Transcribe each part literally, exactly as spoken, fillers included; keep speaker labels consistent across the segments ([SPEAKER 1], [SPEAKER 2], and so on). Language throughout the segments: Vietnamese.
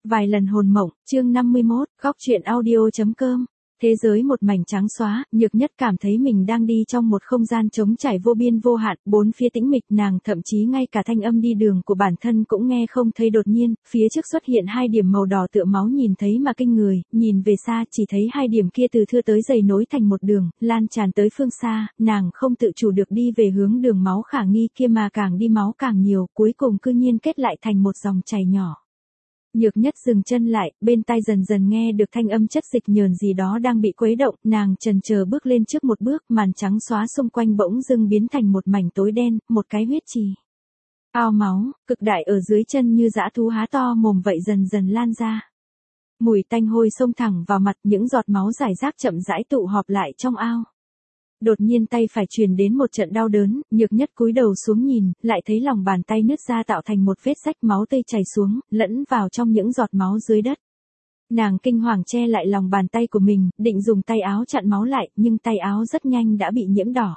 [SPEAKER 1] Vài lần hồn mộng, chương năm mươi mốt, góc truyện audio.com. Thế giới một mảnh trắng xóa, Nhược Nhất cảm thấy mình đang đi trong một không gian trống trải vô biên vô hạn, bốn phía tĩnh mịch, nàng thậm chí ngay cả thanh âm đi đường của bản thân cũng nghe không thấy. Đột nhiên, phía trước xuất hiện hai điểm màu đỏ tựa máu, nhìn thấy mà kinh người, nhìn về xa chỉ thấy hai điểm kia từ thưa tới dày nối thành một đường, lan tràn tới phương xa, nàng không tự chủ được đi về hướng đường máu khả nghi kia, mà càng đi máu càng nhiều, cuối cùng cư nhiên kết lại thành một dòng chảy nhỏ. Nhược Nhất dừng chân lại, bên tai dần dần nghe được thanh âm chất dịch nhờn gì đó đang bị quấy động, nàng chần chờ bước lên trước một bước, màn trắng xóa xung quanh bỗng dưng biến thành một mảnh tối đen, một cái huyết trì. Ao máu, cực đại ở dưới chân như dã thú há to mồm vậy dần dần lan ra. Mùi tanh hôi xông thẳng vào mặt, những giọt máu rải rác chậm rãi tụ họp lại trong ao. Đột nhiên tay phải truyền đến một trận đau đớn, Nhược Nhất cúi đầu xuống nhìn, lại thấy lòng bàn tay nứt ra tạo thành một vết rách, máu tươi chảy xuống, lẫn vào trong những giọt máu dưới đất. Nàng kinh hoàng che lại lòng bàn tay của mình, định dùng tay áo chặn máu lại, nhưng tay áo rất nhanh đã bị nhiễm đỏ.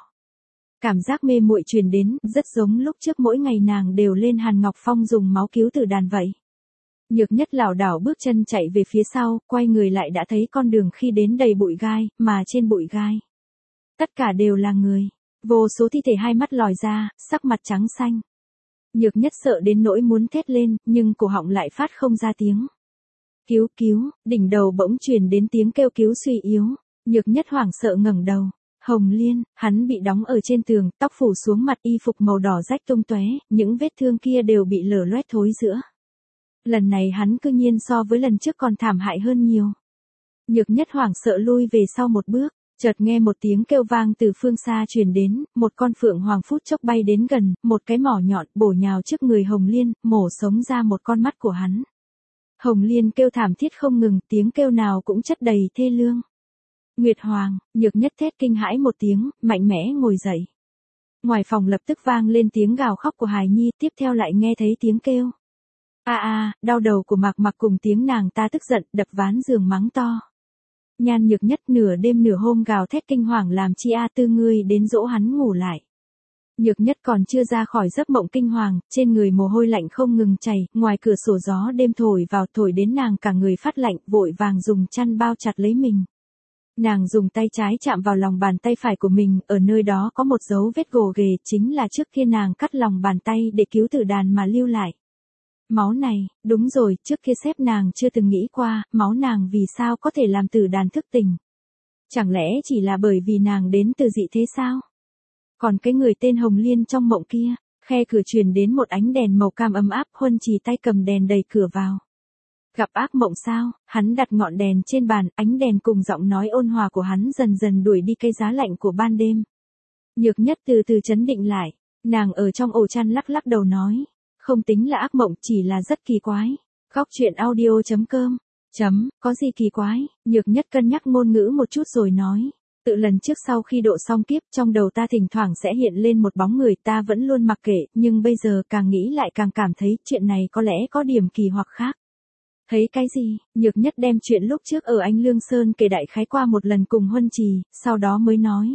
[SPEAKER 1] Cảm giác mê muội truyền đến, rất giống lúc trước mỗi ngày nàng đều lên Hàn Ngọc Phong dùng máu cứu tử đàn vậy. Nhược Nhất lảo đảo bước chân chạy về phía sau, quay người lại đã thấy con đường khi đến đầy bụi gai, mà trên bụi gai tất cả đều là người, vô số thi thể hai mắt lòi ra, sắc mặt trắng xanh. Nhược Nhất sợ đến nỗi muốn thét lên, nhưng cổ họng lại phát không ra tiếng. Cứu cứu, đỉnh đầu bỗng truyền đến tiếng kêu cứu suy yếu. Nhược Nhất hoảng sợ ngẩng đầu. Hồng Liên, hắn bị đóng ở trên tường, tóc phủ xuống mặt, y phục màu đỏ rách tung tóe, những vết thương kia đều bị lở loét thối rữa. Lần này hắn cư nhiên so với lần trước còn thảm hại hơn nhiều. Nhược Nhất hoảng sợ lui về sau một bước. Chợt nghe một tiếng kêu vang từ phương xa truyền đến, một con phượng hoàng phút chốc bay đến gần, một cái mỏ nhọn bổ nhào trước người Hồng Liên, mổ sống ra một con mắt của hắn. Hồng Liên kêu thảm thiết không ngừng, tiếng kêu nào cũng chất đầy thê lương. Nguyệt Hoàng, Nhược Nhất thét kinh hãi một tiếng, mạnh mẽ ngồi dậy. Ngoài phòng lập tức vang lên tiếng gào khóc của hài nhi, tiếp theo lại nghe thấy tiếng kêu. A a, đau đầu của Mạc Mặc cùng tiếng nàng ta tức giận, đập ván giường mắng to. Nhan Nhược Nhất nửa đêm nửa hôm gào thét kinh hoàng, làm chi a tư ngươi đến dỗ hắn ngủ lại. Nhược Nhất còn chưa ra khỏi giấc mộng kinh hoàng, trên người mồ hôi lạnh không ngừng chảy, ngoài cửa sổ gió đêm thổi vào, thổi đến nàng cả người phát lạnh, vội vàng dùng chăn bao chặt lấy mình. Nàng dùng tay trái chạm vào lòng bàn tay phải của mình, ở nơi đó có một dấu vết gồ ghề, chính là trước kia nàng cắt lòng bàn tay để cứu tử đàn mà lưu lại. Máu này, đúng rồi, trước kia sếp nàng chưa từng nghĩ qua, máu nàng vì sao có thể làm tử đàn thức tỉnh. Chẳng lẽ chỉ là bởi vì nàng đến từ dị thế sao? Còn cái người tên Hồng Liên trong mộng kia, khe cửa truyền đến một ánh đèn màu cam ấm áp, Huân Trì tay cầm đèn đẩy cửa vào. Gặp ác mộng sao? Hắn đặt ngọn đèn trên bàn, ánh đèn cùng giọng nói ôn hòa của hắn dần dần đuổi đi cái giá lạnh của ban đêm. Nhược Nhất từ từ trấn định lại, nàng ở trong ổ chăn lắc lắc đầu nói. Không tính là ác mộng, chỉ là rất kỳ quái. Góc truyện audio.com. Chấm, có gì kỳ quái? Nhược Nhất cân nhắc ngôn ngữ một chút rồi nói. Tự lần trước sau khi độ xong kiếp, trong đầu ta thỉnh thoảng sẽ hiện lên một bóng người, ta vẫn luôn mặc kệ, nhưng bây giờ càng nghĩ lại càng cảm thấy chuyện này có lẽ có điểm kỳ hoặc khác. Thấy cái gì? Nhược Nhất đem chuyện lúc trước ở Anh Lương Sơn kể đại khái qua một lần cùng Huân Trì, sau đó mới nói.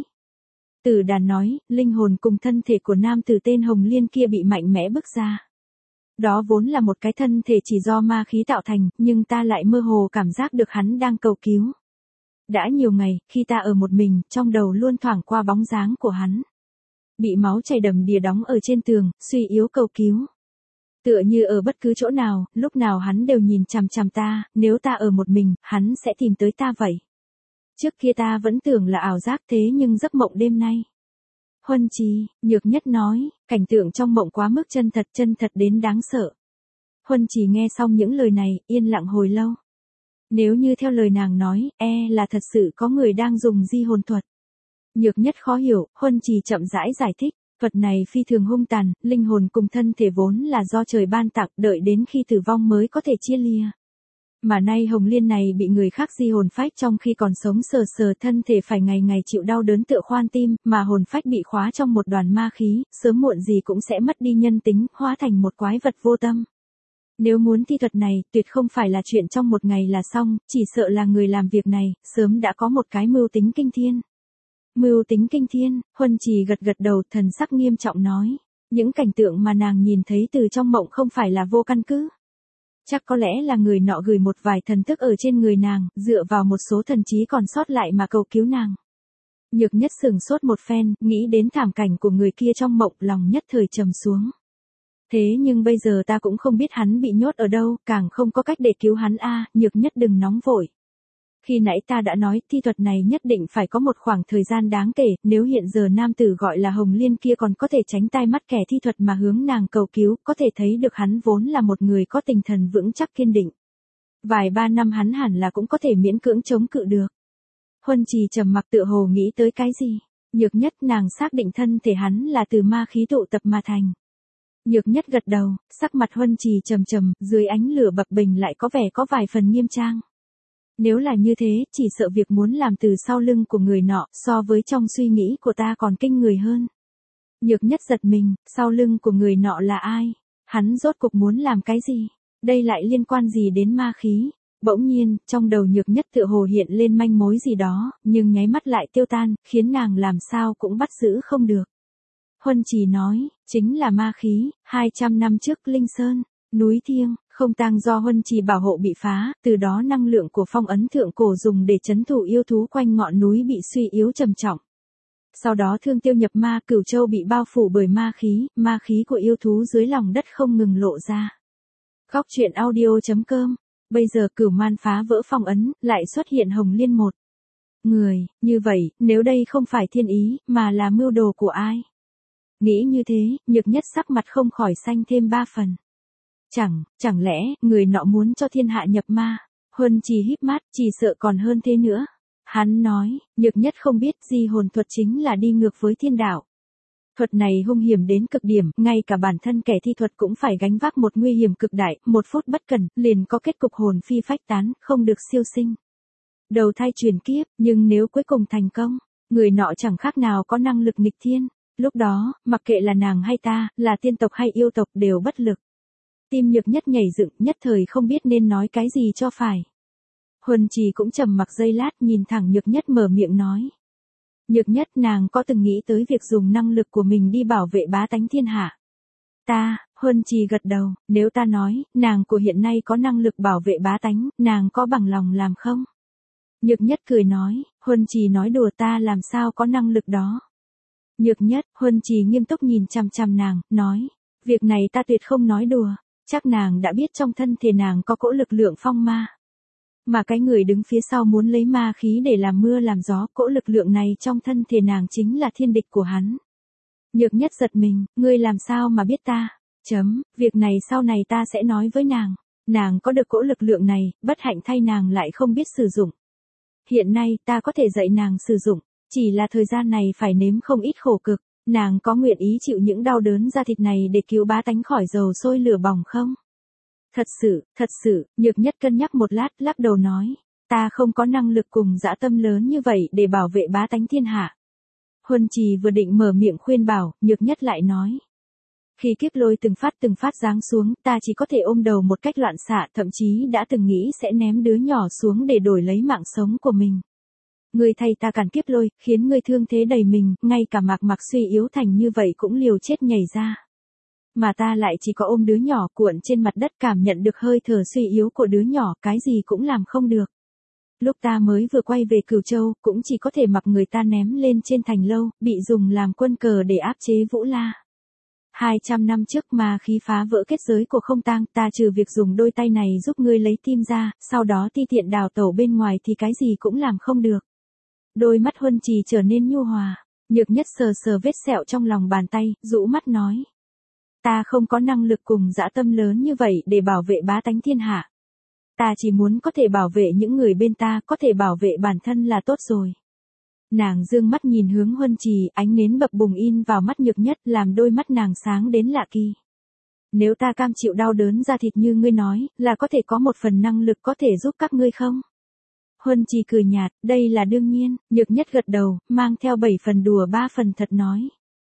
[SPEAKER 1] Tử đàn nói, linh hồn cùng thân thể của nam tử tên Hồng Liên kia bị mạnh mẽ bức ra. Đó vốn là một cái thân thể chỉ do ma khí tạo thành, nhưng ta lại mơ hồ cảm giác được hắn đang cầu cứu. Đã nhiều ngày, khi ta ở một mình, trong đầu luôn thoảng qua bóng dáng của hắn. Bị máu chảy đầm đìa đóng ở trên tường, suy yếu cầu cứu. Tựa như ở bất cứ chỗ nào, lúc nào hắn đều nhìn chằm chằm ta, nếu ta ở một mình, hắn sẽ tìm tới ta vậy. Trước kia ta vẫn tưởng là ảo giác, thế nhưng giấc mộng đêm nay. Huân Trì, Nhược Nhất nói, cảnh tượng trong mộng quá mức chân thật, chân thật đến đáng sợ. Huân Trì nghe xong những lời này, yên lặng hồi lâu. Nếu như theo lời nàng nói, e là thật sự có người đang dùng di hồn thuật. Nhược Nhất khó hiểu, Huân Trì chậm rãi giải thích, thuật này phi thường hung tàn, linh hồn cùng thân thể vốn là do trời ban tặng, đợi đến khi tử vong mới có thể chia lìa. Mà nay Hồng Liên này bị người khác di hồn phách trong khi còn sống, sờ sờ thân thể phải ngày ngày chịu đau đớn tựa khoan tim, mà hồn phách bị khóa trong một đoàn ma khí, sớm muộn gì cũng sẽ mất đi nhân tính, hóa thành một quái vật vô tâm. Nếu muốn thi thuật này, tuyệt không phải là chuyện trong một ngày là xong, chỉ sợ là người làm việc này, sớm đã có một cái mưu tính kinh thiên. Mưu tính kinh thiên, Huân Trì gật gật đầu, thần sắc nghiêm trọng nói. Những cảnh tượng mà nàng nhìn thấy từ trong mộng không phải là vô căn cứ. Chắc có lẽ là người nọ gửi một vài thần thức ở trên người nàng, dựa vào một số thần trí còn sót lại mà cầu cứu nàng. Nhược Nhất sừng sốt một phen, nghĩ đến thảm cảnh của người kia trong mộng, lòng nhất thời trầm xuống. Thế nhưng bây giờ ta cũng không biết hắn bị nhốt ở đâu, càng không có cách để cứu hắn a. À, Nhược Nhất đừng nóng vội. Khi nãy ta đã nói thi thuật này nhất định phải có một khoảng thời gian đáng kể, nếu hiện giờ nam tử gọi là Hồng Liên kia còn có thể tránh tai mắt kẻ thi thuật mà hướng nàng cầu cứu, có thể thấy được hắn vốn là một người có tinh thần vững chắc kiên định. Vài ba năm hắn hẳn là cũng có thể miễn cưỡng chống cự được. Huân Trì trầm mặc tựa hồ nghĩ tới cái gì. Nhược Nhất nàng xác định thân thể hắn là từ ma khí tụ tập mà thành. Nhược Nhất gật đầu, sắc mặt Huân Trì trầm trầm, dưới ánh lửa bập bềnh lại có vẻ có vài phần nghiêm trang. Nếu là như thế, chỉ sợ việc muốn làm từ sau lưng của người nọ, so với trong suy nghĩ của ta còn kinh người hơn. Nhược Nhất giật mình, sau lưng của người nọ là ai? Hắn rốt cục muốn làm cái gì? Đây lại liên quan gì đến ma khí? Bỗng nhiên, trong đầu Nhược Nhất tựa hồ hiện lên manh mối gì đó, nhưng nháy mắt lại tiêu tan, khiến nàng làm sao cũng bắt giữ không được. Huân Trì nói, chính là ma khí, hai trăm năm trước Linh Sơn, núi Thiêng, không tang do Huân Trì bảo hộ bị phá, từ đó năng lượng của phong ấn thượng cổ dùng để trấn thủ yêu thú quanh ngọn núi bị suy yếu trầm trọng. Sau đó Thương Tiêu nhập ma, Cửu Châu bị bao phủ bởi ma khí, ma khí của yêu thú dưới lòng đất không ngừng lộ ra. Góc truyện audio chấm com. Bây giờ Cửu Man phá vỡ phong ấn, lại xuất hiện Hồng Liên một người, như vậy, nếu đây không phải thiên ý, mà là mưu đồ của ai? Nghĩ như thế, Nhược Nhất sắc mặt không khỏi xanh thêm ba phần. Chẳng, chẳng lẽ, người nọ muốn cho thiên hạ nhập ma? Huân Trì híp mắt, chỉ sợ còn hơn thế nữa. Hắn nói, Nhược Nhất không biết di hồn thuật chính là đi ngược với thiên đạo. Thuật này hung hiểm đến cực điểm, ngay cả bản thân kẻ thi thuật cũng phải gánh vác một nguy hiểm cực đại, một phút bất cẩn, liền có kết cục hồn phi phách tán, không được siêu sinh. Đầu thai truyền kiếp, nhưng nếu cuối cùng thành công, người nọ chẳng khác nào có năng lực nghịch thiên. Lúc đó, mặc kệ là nàng hay ta, là tiên tộc hay yêu tộc đều bất lực. Tim Nhược Nhất nhảy dựng, nhất thời không biết nên nói cái gì cho phải. Huân Trì cũng trầm mặc giây lát, nhìn thẳng Nhược Nhất mở miệng nói. Nhược Nhất nàng có từng nghĩ tới việc dùng năng lực của mình đi bảo vệ bá tánh thiên hạ? Ta, Huân Trì gật đầu, nếu ta nói, nàng của hiện nay có năng lực bảo vệ bá tánh, nàng có bằng lòng làm không? Nhược Nhất cười nói, Huân Trì nói đùa, ta làm sao có năng lực đó? Nhược Nhất, Huân Trì nghiêm túc nhìn chằm chằm nàng, nói, việc này ta tuyệt không nói đùa, chắc nàng đã biết trong thân thể nàng có cỗ lực lượng phong ma. Mà cái người đứng phía sau muốn lấy ma khí để làm mưa làm gió, cỗ lực lượng này trong thân thể nàng chính là thiên địch của hắn. Nhược Nhất giật mình, ngươi làm sao mà biết ta? Chấm, việc này sau này ta sẽ nói với nàng. Nàng có được cỗ lực lượng này, bất hạnh thay nàng lại không biết sử dụng. Hiện nay ta có thể dạy nàng sử dụng, chỉ là thời gian này phải nếm không ít khổ cực. Nàng có nguyện ý chịu những đau đớn da thịt này để cứu bá tánh khỏi dầu sôi lửa bỏng không? Thật sự, thật sự, Nhược Nhất cân nhắc một lát, lắc đầu nói, ta không có năng lực cùng dã tâm lớn như vậy để bảo vệ bá tánh thiên hạ. Huân Trì vừa định mở miệng khuyên bảo, Nhược Nhất lại nói. Khi kiếp lôi từng phát từng phát giáng xuống, ta chỉ có thể ôm đầu một cách loạn xạ, thậm chí đã từng nghĩ sẽ ném đứa nhỏ xuống để đổi lấy mạng sống của mình. Ngươi thay ta cản kiếp lôi, khiến ngươi thương thế đầy mình, ngay cả Mạc Mặc suy yếu thành như vậy cũng liều chết nhảy ra. Mà ta lại chỉ có ôm đứa nhỏ cuộn trên mặt đất, cảm nhận được hơi thở suy yếu của đứa nhỏ, cái gì cũng làm không được. Lúc ta mới vừa quay về Cửu Châu, cũng chỉ có thể mặc người ta ném lên trên thành lâu, bị dùng làm quân cờ để áp chế Vũ La. Hai trăm năm trước mà khí phá vỡ kết giới của không tang, ta trừ việc dùng đôi tay này giúp ngươi lấy tim ra, sau đó ti tiện đào tẩu bên ngoài thì cái gì cũng làm không được. Đôi mắt Huân Trì trở nên nhu hòa, Nhược Nhất sờ sờ vết sẹo trong lòng bàn tay, rũ mắt nói. Ta không có năng lực cùng dã tâm lớn như vậy để bảo vệ bá tánh thiên hạ. Ta chỉ muốn có thể bảo vệ những người bên ta, có thể bảo vệ bản thân là tốt rồi. Nàng dương mắt nhìn hướng Huân Trì, ánh nến bập bùng in vào mắt Nhược Nhất, làm đôi mắt nàng sáng đến lạ kỳ. Nếu ta cam chịu đau đớn da thịt như ngươi nói, là có thể có một phần năng lực có thể giúp các ngươi không? Huân Trì cười nhạt, đây là đương nhiên. Nhược Nhất gật đầu, mang theo bảy phần đùa ba phần thật nói.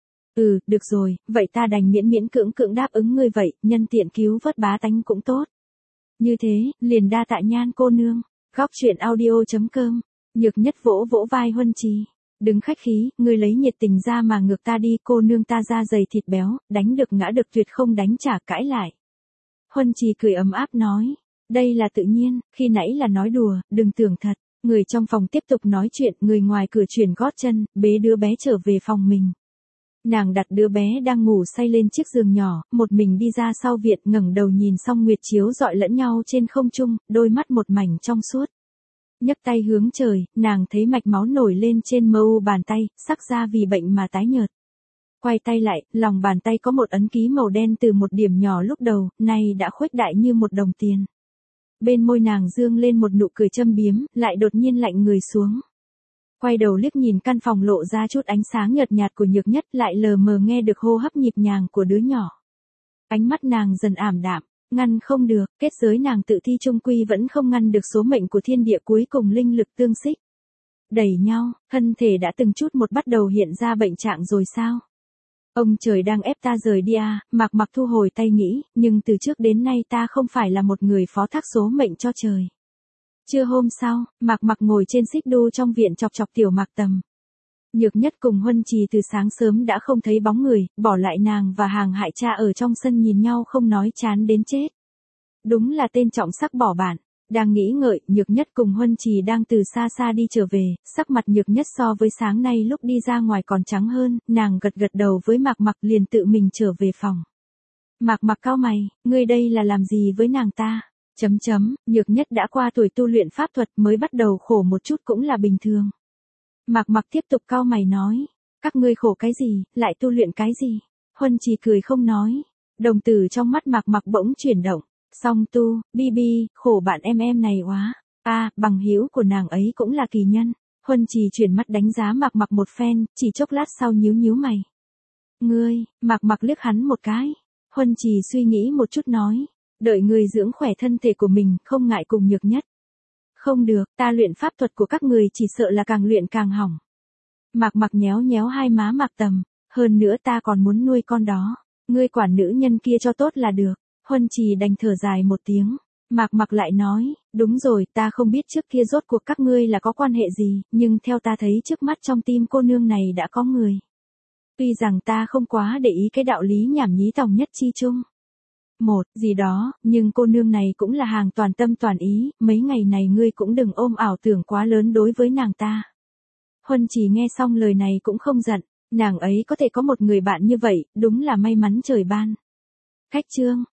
[SPEAKER 1] Ừ, được rồi, vậy ta đành miễn miễn cưỡng cưỡng đáp ứng ngươi vậy, nhân tiện cứu vớt bá tánh cũng tốt. Như thế, liền đa tạ Nhan cô nương. Góc truyện audio chấm com. Nhược Nhất vỗ vỗ vai Huân Trì. Đừng khách khí, ngươi lấy nhiệt tình ra mà ngược ta đi, cô nương ta da dày thịt béo, đánh được ngã được tuyệt không đánh trả cãi lại. Huân Trì cười ấm áp nói. Đây là tự nhiên, khi nãy là nói đùa, đừng tưởng thật. Người trong phòng tiếp tục nói chuyện, người ngoài cửa chuyển gót chân, bế đứa bé trở về phòng mình. Nàng đặt đứa bé đang ngủ say lên chiếc giường nhỏ, một mình đi ra sau viện, ngẩng đầu nhìn song nguyệt chiếu rọi lẫn nhau trên không trung, đôi mắt một mảnh trong suốt. Nhấc tay hướng trời, nàng thấy mạch máu nổi lên trên mờ u bàn tay, sắc da vì bệnh mà tái nhợt. Quay tay lại, lòng bàn tay có một ấn ký màu đen từ một điểm nhỏ lúc đầu, nay đã khuếch đại như một đồng tiền. Bên môi nàng dương lên một nụ cười châm biếm, lại đột nhiên lạnh người xuống. Quay đầu liếc nhìn căn phòng lộ ra chút ánh sáng nhợt nhạt của Nhược Nhất, lại lờ mờ nghe được hô hấp nhịp nhàng của đứa nhỏ. Ánh mắt nàng dần ảm đạm, ngăn không được, kết giới nàng tự thi chung quy vẫn không ngăn được số mệnh của thiên địa cuối cùng linh lực tương xích. Đẩy nhau, thân thể đã từng chút một bắt đầu hiện ra bệnh trạng rồi sao? Ông trời đang ép ta rời đi à, Mạc Mặc thu hồi tay nghĩ, nhưng từ trước đến nay ta không phải là một người phó thác số mệnh cho trời. Trưa hôm sau, Mạc Mặc ngồi trên xích đu trong viện chọc chọc tiểu Mạc Tầm. Nhược Nhất cùng Huân Trì từ sáng sớm đã không thấy bóng người, bỏ lại nàng và Hàng Hại Cha ở trong sân nhìn nhau không nói, chán đến chết. Đúng là tên trọng sắc bỏ bạn. Đang nghĩ ngợi, Nhược Nhất cùng Huân Trì đang từ xa xa đi trở về, sắc mặt Nhược Nhất so với sáng nay lúc đi ra ngoài còn trắng hơn, nàng gật gật đầu với Mạc Mặc liền tự mình trở về phòng. Mạc Mặc cau mày, ngươi đây là làm gì với nàng ta? Chấm chấm, Nhược Nhất đã qua tuổi tu luyện pháp thuật, mới bắt đầu khổ một chút cũng là bình thường. Mạc Mặc tiếp tục cau mày nói, các ngươi khổ cái gì, lại tu luyện cái gì? Huân Trì cười không nói, đồng tử trong mắt Mạc Mặc bỗng chuyển động. Song tu, bi bi, khổ bạn em em này quá. A, à, bằng hữu của nàng ấy cũng là kỳ nhân. Huân Trì chuyển mắt đánh giá Mạc Mặc một phen, chỉ chốc lát sau nhíu nhíu mày. Ngươi, Mạc Mặc liếc hắn một cái. Huân Trì suy nghĩ một chút nói, đợi ngươi dưỡng khỏe thân thể của mình, không ngại cùng Nhược Nhất. Không được, ta luyện pháp thuật của các người chỉ sợ là càng luyện càng hỏng. Mạc Mặc nhéo nhéo hai má Mạc Tầm, hơn nữa ta còn muốn nuôi con đó. Ngươi quản nữ nhân kia cho tốt là được. Huân Trì đành thở dài một tiếng. Mạc Mặc lại nói, đúng rồi, ta không biết trước kia rốt cuộc các ngươi là có quan hệ gì, nhưng theo ta thấy trước mắt trong tim cô nương này đã có người. Tuy rằng ta không quá để ý cái đạo lý nhảm nhí tòng nhất chi chung. Một, gì đó, nhưng cô nương này cũng là hàng toàn tâm toàn ý, mấy ngày này ngươi cũng đừng ôm ảo tưởng quá lớn đối với nàng ta. Huân Trì nghe xong lời này cũng không giận, nàng ấy có thể có một người bạn như vậy, đúng là may mắn trời ban. Cách chương